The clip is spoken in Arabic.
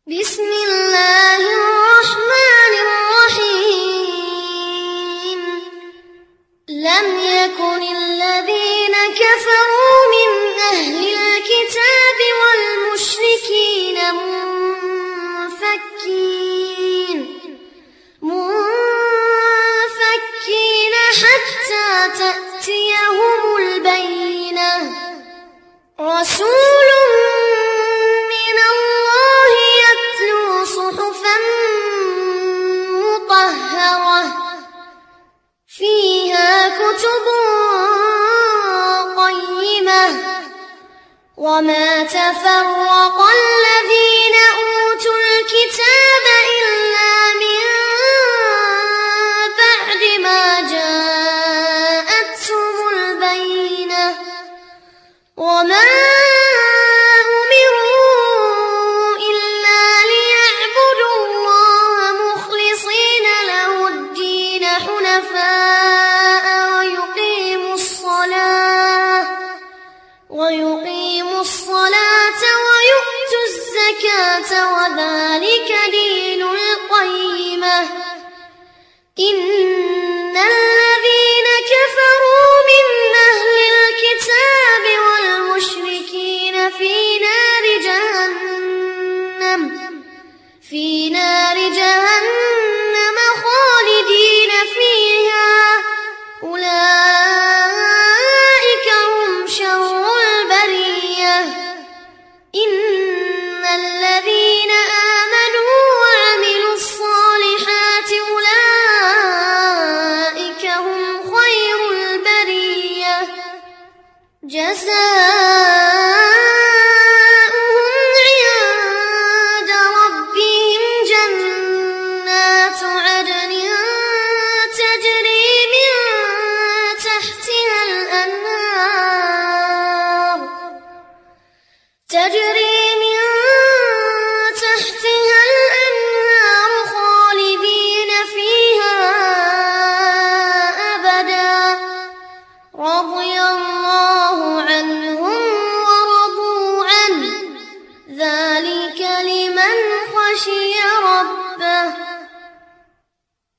بسم الله الرحمن الرحيم. لم يكن الذين كفروا من أهل الكتاب والمشركين منفكين حتى تأتيهم البينة. رسول من الله يتلو صحفا مطهرة فيها كتب قيمة. وما تفرق الذين أوتوا الكتاب إلا من بعد ما جاءتهم البينة. وما أمروا إلا ليعبدوا الله مخلصين له الدين حنفاء ويقيموا الصلاة ويؤتوا الزكاة وذلك دين القيمة. إن الذين كفروا من أهل الكتاب والمشركين في نار جهنم خالدين فيها. أولئك هم شر البرية. إن الذين آمنوا وعملوا الصالحات أولئك هم خير البرية. جزاؤهم عند ربهم جنات عدن تجري من تحتها الأنهار